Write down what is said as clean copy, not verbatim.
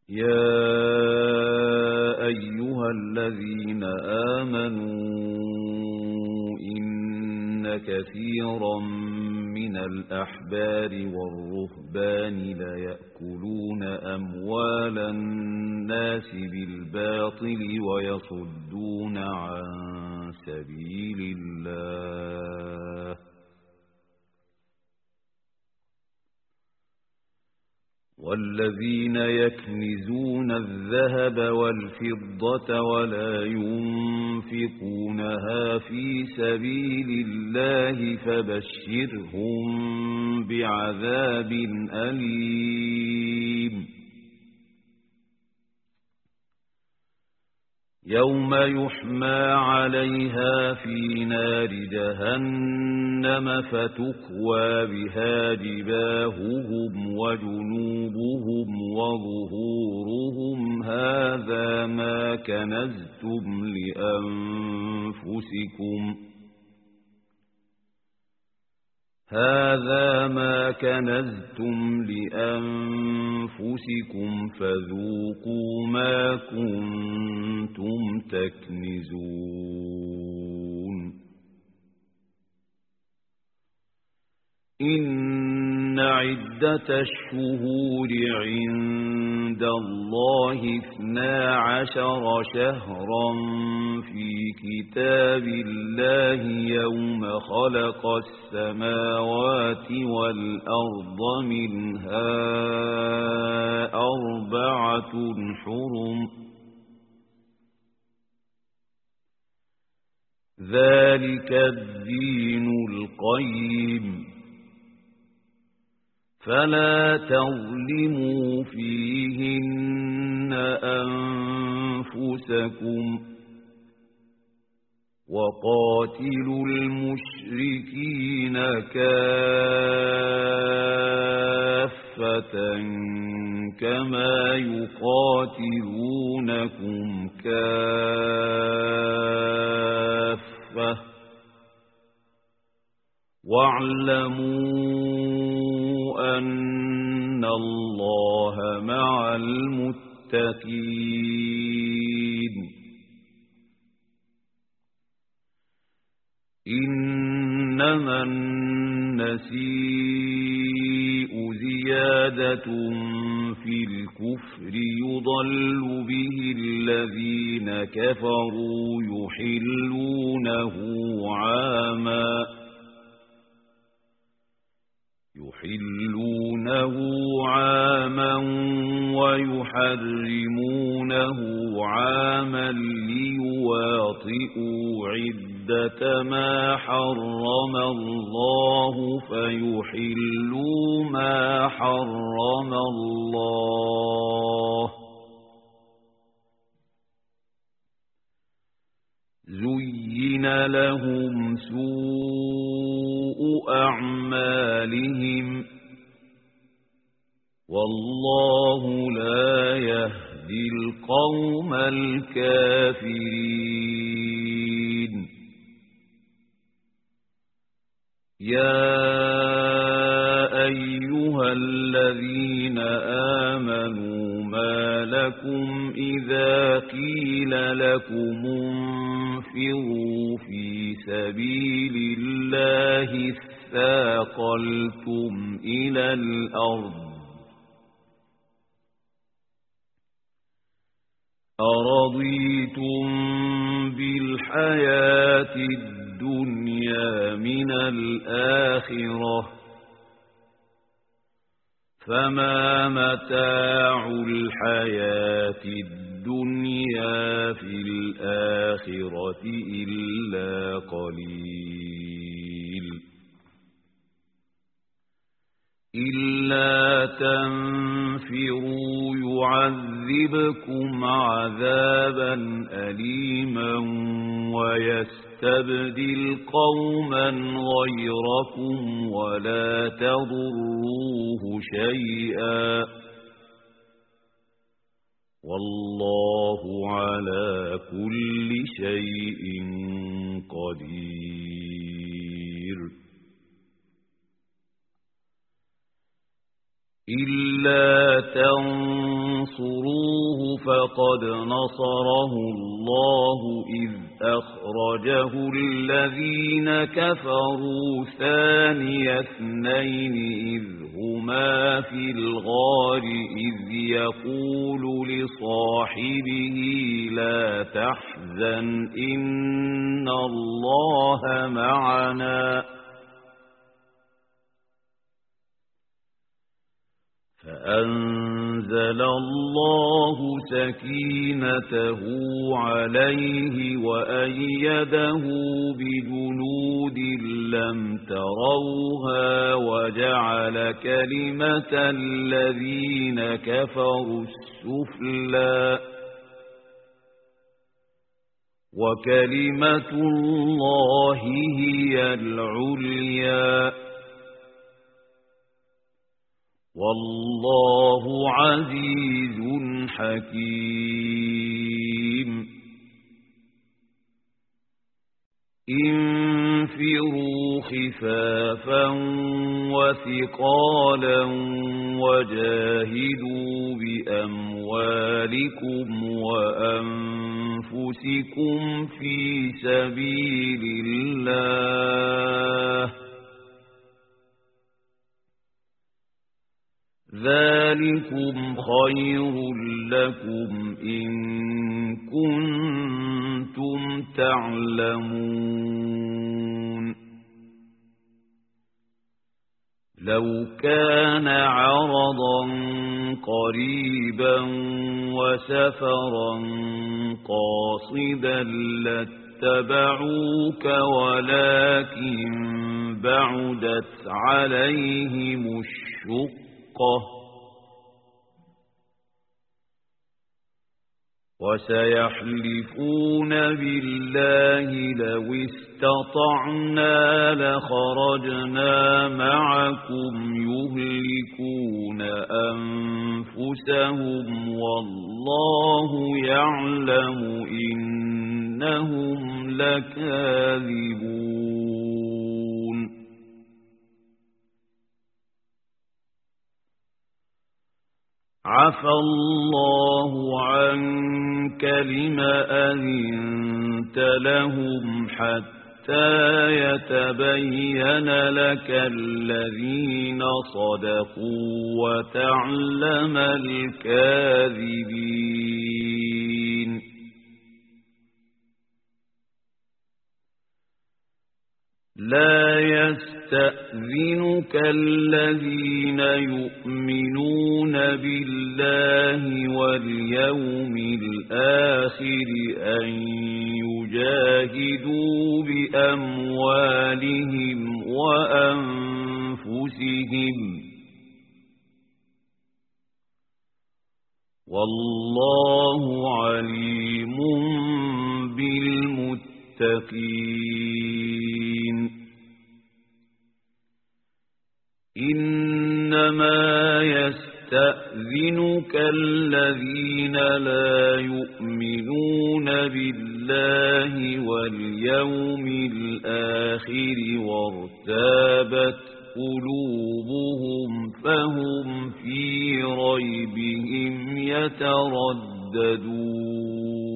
يا أيها الذين آمنوا إن كثيرا من الأحبار والرهبان ليأكلون أموال الناس بالباطل ويصدون عن سبيل الله والذين يكنزون الذهب والفضة ولا ينفقونها في سبيل الله فبشرهم بعذاب أليم يوم يحمى عليها في نار جهنم فتكوى بها جباههم وجنوبهم وظهورهم هذا ما كنزتم لأنفسكم فذوقوا ما كنتم تكنزون إن عدة الشهور عند الله 12 شهرا في كتاب الله يوم خلق السماوات والأرض منها 4 حرم ذلك الدين القيم فلا تظلموا فيهن أنفسكم وقاتلوا المشركين كافة كما يقاتلونكم كافة واعلموا أن الله مع المتقين إنما النسيء زيادة في الكفر يضل به الذين كفروا يحلونه عاما ويحرمونه عاما ليواطئوا عدة ما حرم الله فيحلوا ما حرم الله زين لهم سوء أعمالهم والله لا يهدي القوم الكافرين يا أيها الذين آمنوا ما لكم إذا قيل لكم انفروا في سبيل الله اثاقلتم إلى الأرض أرضيتم بالحياة الدنيا من الآخرة فما متاع الحياة الدنيا في الآخرة إلا قليل إلا تنفروا يعذبكم عذابا أليما ويستبدل قوما غيركم ولا تضروه شيئا والله على كل شيء قدير. إلا تنصروه فقد نصره الله إذ أخرجه الذين كفروا ثاني اثنين إذ هما في الغار إذ يقول لصاحبه لا تحزن إن الله معنا فأنزل الله سكينته عليه وأيده بجنود لم تروها وجعل كلمة الذين كفروا السفلى وكلمة الله هي العليا والله عزيز حكيم انفروا خفافا وثقالا وجاهدوا بأموالكم وأنفسكم في سبيل الله ذلكم خير لكم إن كنتم تعلمون لو كان عرضا قريبا وسفرا قاصدا لاتبعوك ولكن بعدت عليهم الشقة وسيحلفون بالله لو استطعنا لخرجنا معكم يهلكون أنفسهم والله يعلم إنهم لكاذبون عفى الله عنك لم أذنت لهم حتى يتبين لك الذين صدقوا وتعلم الكاذبين لا يستأذنك الذين يؤمنون بالله واليوم الآخر أن يجاهدوا بأموالهم وأنفسهم والله عليم بالمتقين إنما يستأذنك الذين لا يؤمنون بالله واليوم الآخر وارتابت قلوبهم فهم في ريبهم يترددون